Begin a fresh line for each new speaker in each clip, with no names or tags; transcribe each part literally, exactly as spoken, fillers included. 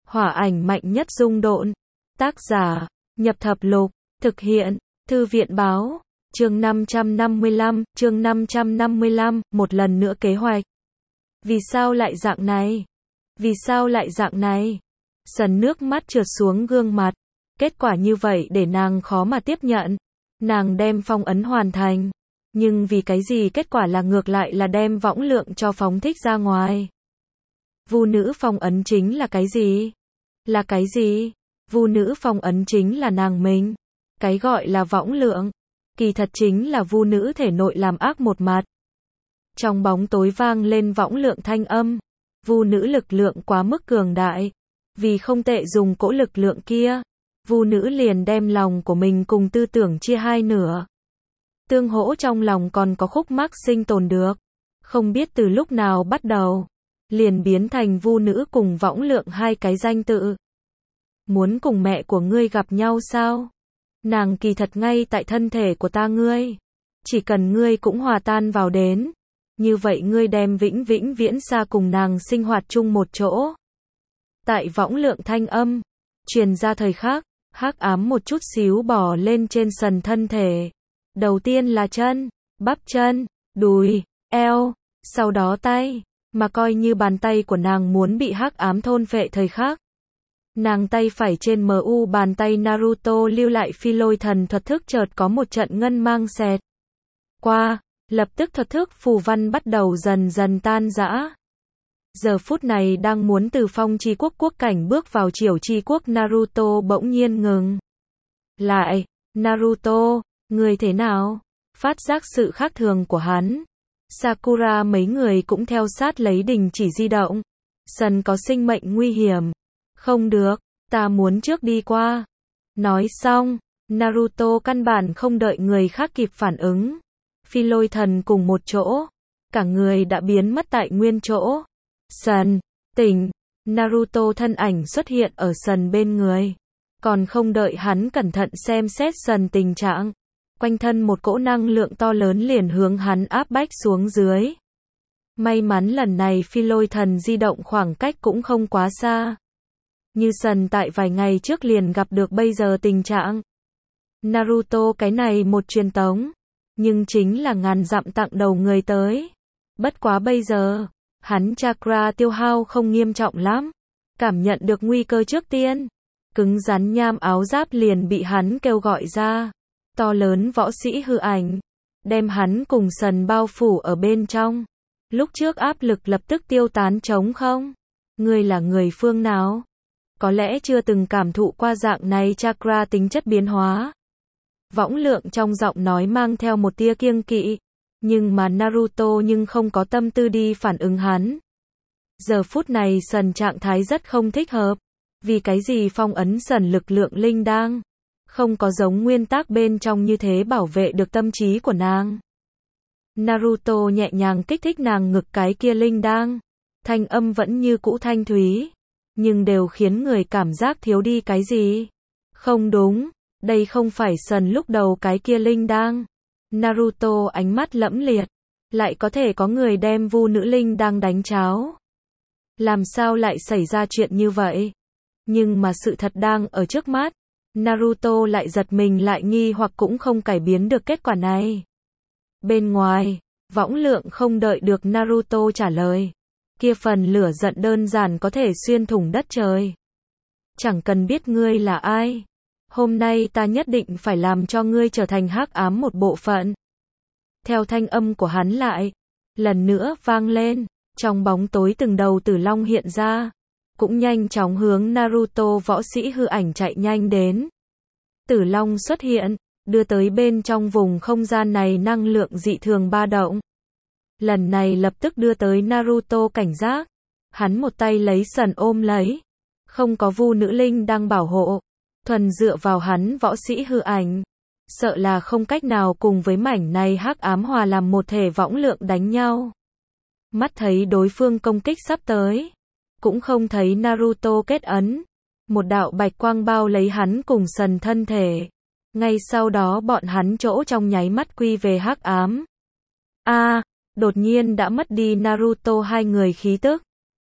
Hỏa ảnh mạnh nhất dung độn. Tác giả, Nhập Thập Lục. Thực hiện, Thư viện báo. Chương năm trăm năm mươi lăm, chương năm trăm năm mươi lăm, một lần nữa kế hoạch. Vì sao lại dạng này? Vì sao lại dạng này? Sần nước mắt trượt xuống gương mặt. Kết quả như vậy để nàng khó mà tiếp nhận. Nàng đem phong ấn hoàn thành. Nhưng vì cái gì kết quả là ngược lại là đem võng lượng cho phóng thích ra ngoài? Vu nữ phong ấn chính là cái gì? Là cái gì? Vu nữ phong ấn chính là nàng mình. Cái gọi là võng lượng, kỳ thật chính là vu nữ thể nội làm ác một mặt. Trong bóng tối vang lên võng lượng thanh âm. Vu nữ lực lượng quá mức cường đại. Vì không tệ dùng cỗ lực lượng kia, vu nữ liền đem lòng của mình cùng tư tưởng chia hai nửa. Tương hỗ trong lòng còn có khúc mắc sinh tồn được. Không biết từ lúc nào bắt đầu, liền biến thành vu nữ cùng võng lượng hai cái danh tự. Muốn cùng mẹ của ngươi gặp nhau sao? Nàng kỳ thật ngay tại thân thể của ta ngươi. Chỉ cần ngươi cũng hòa tan vào đến. Như vậy ngươi đem vĩnh vĩnh viễn xa cùng nàng sinh hoạt chung một chỗ. Tại võng lượng thanh âm truyền ra thời khắc, hắc ám một chút xíu bò lên trên sần thân thể. Đầu tiên là chân, bắp chân, đùi, eo, sau đó tay, mà coi như bàn tay của nàng muốn bị hắc ám thôn phệ thời khắc. Nàng tay phải trên mu bàn tay Naruto lưu lại phi lôi thần thuật thức chợt có một trận ngân mang xẹt qua, lập tức thuật thức phù văn bắt đầu dần dần tan rã. Giờ phút này đang muốn từ phong chi quốc quốc cảnh bước vào triều chi quốc Naruto bỗng nhiên ngừng lại. Naruto, người thế nào? Phát giác sự khác thường của hắn, Sakura mấy người cũng theo sát lấy đình chỉ di động. Sần có sinh mệnh nguy hiểm. Không được, ta muốn trước đi qua. Nói xong, Naruto căn bản không đợi người khác kịp phản ứng. Phi lôi thần cùng một chỗ, cả người đã biến mất tại nguyên chỗ. Sần, tỉnh. Naruto thân ảnh xuất hiện ở Sần bên người. Còn không đợi hắn cẩn thận xem xét Sần tình trạng, quanh thân một cỗ năng lượng to lớn liền hướng hắn áp bách xuống dưới. May mắn lần này phi lôi thần di động khoảng cách cũng không quá xa. Như Sần tại vài ngày trước liền gặp được bây giờ tình trạng. Naruto cái này một truyền tống, nhưng chính là ngàn dặm tặng đầu người tới. Bất quá bây giờ, hắn chakra tiêu hao không nghiêm trọng lắm. Cảm nhận được nguy cơ trước tiên, cứng rắn nham áo giáp liền bị hắn kêu gọi ra. To lớn võ sĩ hư ảnh, đem hắn cùng Sần bao phủ ở bên trong. Lúc trước áp lực lập tức tiêu tán trống không? Ngươi là người phương nào? Có lẽ chưa từng cảm thụ qua dạng này chakra tính chất biến hóa. Võng lượng trong giọng nói mang theo một tia kiêng kỵ. Nhưng mà Naruto nhưng không có tâm tư đi phản ứng hắn. Giờ phút này Sần trạng thái rất không thích hợp. Vì cái gì phong ấn Sần lực lượng linh đang không có giống nguyên tắc bên trong như thế bảo vệ được tâm trí của nàng. Naruto nhẹ nhàng kích thích nàng ngực cái kia linh đang. Thanh âm vẫn như cũ thanh thúy, nhưng đều khiến người cảm giác thiếu đi cái gì. Không đúng, đây không phải Sần lúc đầu cái kia linh đang. Naruto ánh mắt lẫm liệt, lại có thể có người đem vu nữ linh đang đánh cháo. Làm sao lại xảy ra chuyện như vậy? Nhưng mà sự thật đang ở trước mắt. Naruto lại giật mình lại nghi hoặc cũng không cải biến được kết quả này. Bên ngoài, võng lượng không đợi được Naruto trả lời. Kia phần lửa giận đơn giản có thể xuyên thủng đất trời. Chẳng cần biết ngươi là ai. Hôm nay ta nhất định phải làm cho ngươi trở thành hắc ám một bộ phận. Theo thanh âm của hắn lại, lần nữa vang lên, trong bóng tối từng đầu tử long hiện ra, cũng nhanh chóng hướng Naruto võ sĩ hư ảnh chạy nhanh đến. Tử long xuất hiện, đưa tới bên trong vùng không gian này năng lượng dị thường ba động. Lần này lập tức đưa tới Naruto cảnh giác. Hắn một tay lấy Sần ôm lấy. Không có vu nữ linh đang bảo hộ. Thuần dựa vào hắn võ sĩ hư ảnh. Sợ là không cách nào cùng với mảnh này hắc ám hòa làm một thể võng lượng đánh nhau. Mắt thấy đối phương công kích sắp tới. Cũng không thấy Naruto kết ấn. Một đạo bạch quang bao lấy hắn cùng Sần thân thể. Ngay sau đó bọn hắn chỗ trong nháy mắt quy về hắc ám. A, đột nhiên đã mất đi Naruto hai người khí tức.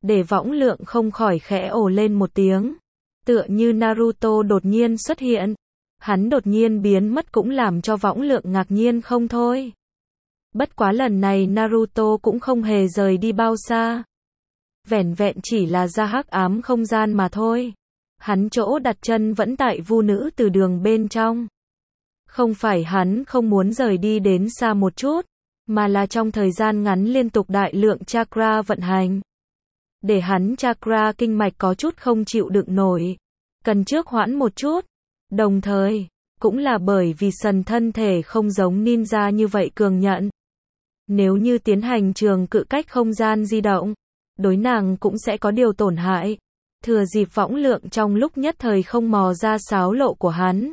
để võng lượng không khỏi khẽ ồ lên một tiếng. Tựa như Naruto đột nhiên xuất hiện. Hắn đột nhiên biến mất cũng làm cho võng lượng ngạc nhiên không thôi. Bất quá lần này Naruto cũng không hề rời đi bao xa. Vẻn vẹn chỉ là ra hắc ám không gian mà thôi. Hắn chỗ đặt chân vẫn tại vu nữ từ đường bên trong. Không phải hắn không muốn rời đi đến xa một chút, mà là trong thời gian ngắn liên tục đại lượng chakra vận hành. Để hắn chakra kinh mạch có chút không chịu đựng nổi. Cần trước hoãn một chút. Đồng thời, cũng là bởi vì sần thân thể không giống ninja như vậy cường nhận. Nếu như tiến hành trường cự cách không gian di động, đối nàng cũng sẽ có điều tổn hại. Thừa dịp võng lượng trong lúc nhất thời không mò ra xáo lộ của hắn.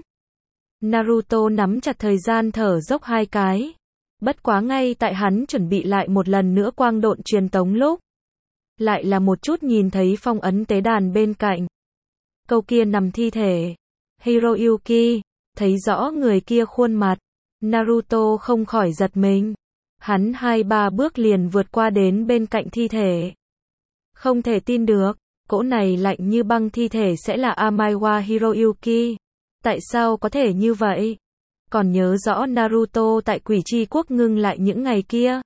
Naruto nắm chặt thời gian thở dốc hai cái. Bất quá ngay tại hắn chuẩn bị lại một lần nữa quang độn truyền tống lúc. Lại là một chút nhìn thấy phong ấn tế đàn bên cạnh. Câu kia nằm thi thể. Hiroyuki, thấy rõ người kia khuôn mặt. Naruto không khỏi giật mình. Hắn hai ba bước liền vượt qua đến bên cạnh thi thể. Không thể tin được, cỗ này lạnh như băng thi thể sẽ là Amaiwa Hiroyuki. Tại sao có thể như vậy? Còn nhớ rõ Naruto tại Quỷ Chi Quốc ngưng lại những ngày kia.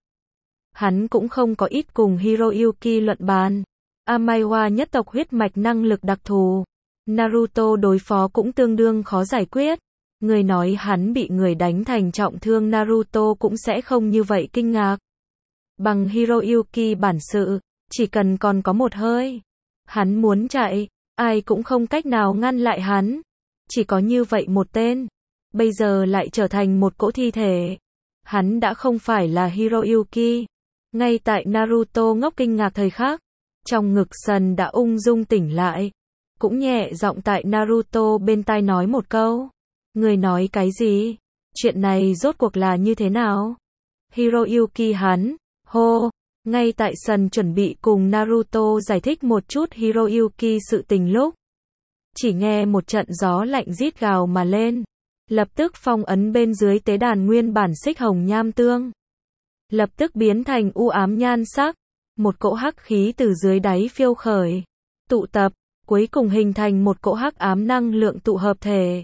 Hắn cũng không có ít cùng Hiroyuki luận bàn. Amaiwa nhất tộc huyết mạch năng lực đặc thù. Naruto đối phó cũng tương đương khó giải quyết. Người nói hắn bị người đánh thành trọng thương Naruto cũng sẽ không như vậy kinh ngạc. Bằng Hiroyuki bản sự, chỉ cần còn có một hơi. Hắn muốn chạy, ai cũng không cách nào ngăn lại hắn. Chỉ có như vậy một tên. Bây giờ lại trở thành một cỗ thi thể. Hắn đã không phải là Hiroyuki. Ngay tại Naruto ngốc kinh ngạc thời khắc, trong ngực sần đã ung dung tỉnh lại. Cũng nhẹ giọng tại Naruto bên tai nói một câu. Người nói cái gì? Chuyện này rốt cuộc là như thế nào? Hiroyuki hắn, hô. Ngay tại sần chuẩn bị cùng Naruto giải thích một chút Hiroyuki sự tình lúc. Chỉ nghe một trận gió lạnh rít gào mà lên. Lập tức phong ấn bên dưới tế đàn nguyên bản xích hồng nham tương. Lập tức biến thành u ám nhan sắc. Một cỗ hắc khí từ dưới đáy phiêu khởi. Tụ tập, cuối cùng hình thành một cỗ hắc ám năng lượng tụ hợp thể.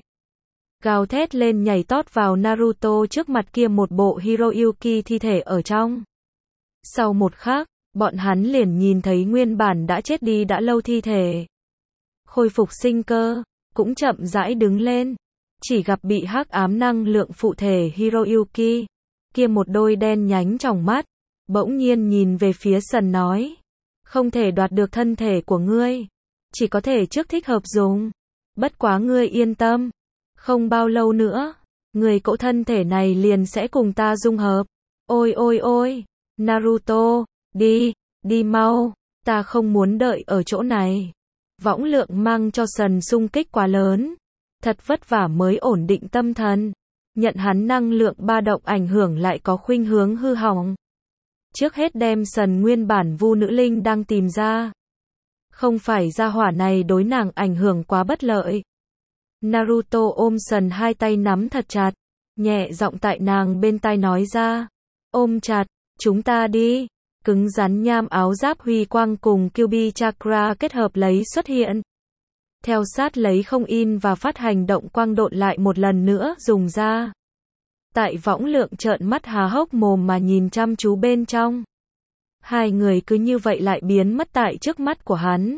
Gào thét lên nhảy tót vào Naruto trước mặt kia một bộ Hiroyuki thi thể ở trong. Sau một khắc, bọn hắn liền nhìn thấy nguyên bản đã chết đi đã lâu thi thể. Khôi phục sinh cơ, cũng chậm rãi đứng lên. Chỉ gặp bị hắc ám năng lượng phụ thể Hiroyuki. Kia một đôi đen nhánh trong mắt. Bỗng nhiên nhìn về phía sần nói. Không thể đoạt được thân thể của ngươi. Chỉ có thể trước thích hợp dùng. Bất quá ngươi yên tâm. Không bao lâu nữa. Người cỗ thân thể này liền sẽ cùng ta dung hợp. Ôi ôi ôi. Naruto, đi, đi mau. Ta không muốn đợi ở chỗ này. Võng lượng mang cho sần xung kích quá lớn. Thật vất vả mới ổn định tâm thần. Nhận hắn năng lượng ba động ảnh hưởng lại có khuynh hướng hư hỏng. Trước hết đem sần nguyên bản vu nữ linh đang tìm ra. Không phải gia hỏa này đối nàng ảnh hưởng quá bất lợi. Naruto ôm sần hai tay nắm thật chặt. Nhẹ giọng tại nàng bên tai nói ra. Ôm chặt, chúng ta đi. Cứng rắn nham áo giáp huy quang cùng Kyuubi Chakra kết hợp lấy xuất hiện. Theo sát lấy không in và phát hành động quang độn lại một lần nữa dùng ra. Tại võng lượng trợn mắt há hốc mồm mà nhìn chăm chú bên trong. Hai người cứ như vậy lại biến mất tại trước mắt của hắn.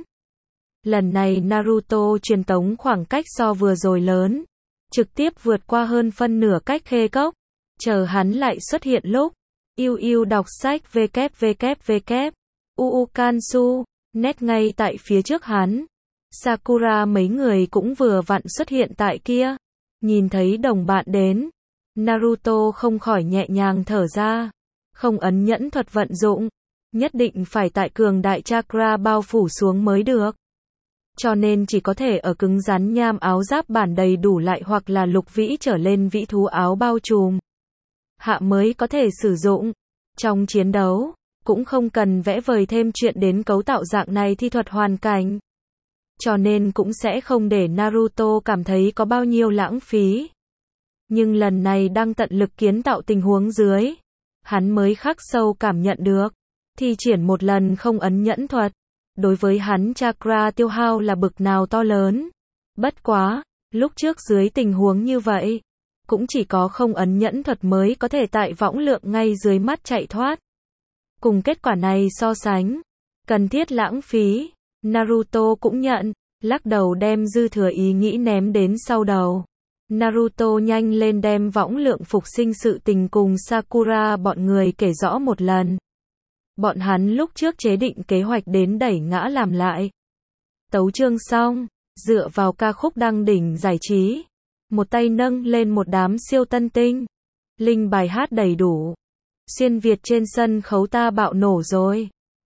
Lần này Naruto truyền tống khoảng cách so vừa rồi lớn. Trực tiếp vượt qua hơn phân nửa cách khê cốc. Chờ hắn lại xuất hiện lúc. Yêu yêu đọc sách www. Uukansu. Nét ngay tại phía trước hắn. Sakura mấy người cũng vừa vặn xuất hiện tại kia. Nhìn thấy đồng bạn đến. Naruto không khỏi nhẹ nhàng thở ra. Không ấn nhẫn thuật vận dụng. Nhất định phải tại cường đại chakra bao phủ xuống mới được. Cho nên chỉ có thể ở cứng rắn nham áo giáp bản đầy đủ lại hoặc là lục vĩ trở lên vĩ thú áo bao trùm. Hạ mới có thể sử dụng. Trong chiến đấu, cũng không cần vẽ vời thêm chuyện đến cấu tạo dạng này thi thuật hoàn cảnh. Cho nên cũng sẽ không để Naruto cảm thấy có bao nhiêu lãng phí. Nhưng lần này đang tận lực kiến tạo tình huống dưới. Hắn mới khắc sâu cảm nhận được. Thi triển một lần không ấn nhẫn thuật. đối với hắn chakra tiêu hao là bực nào to lớn. Bất quá, lúc trước dưới tình huống như vậy, cũng chỉ có không ấn nhẫn thuật mới có thể tại võng lượng ngay dưới mắt chạy thoát. Cùng kết quả này so sánh, cần thiết lãng phí, Naruto cũng nhận, lắc đầu đem dư thừa ý nghĩ ném đến sau đầu. Naruto nhanh lên đem võng lượng phục sinh sự tình cùng Sakura bọn người kể rõ một lần. Bọn hắn lúc trước chế định kế hoạch đến đẩy ngã làm lại. Tấu chương xong, dựa vào ca khúc đăng đỉnh giải trí, một tay nâng lên một đám siêu tân tinh. Linh bài hát đầy đủ. Xuyên Việt trên sân khấu ta bạo nổ rồi.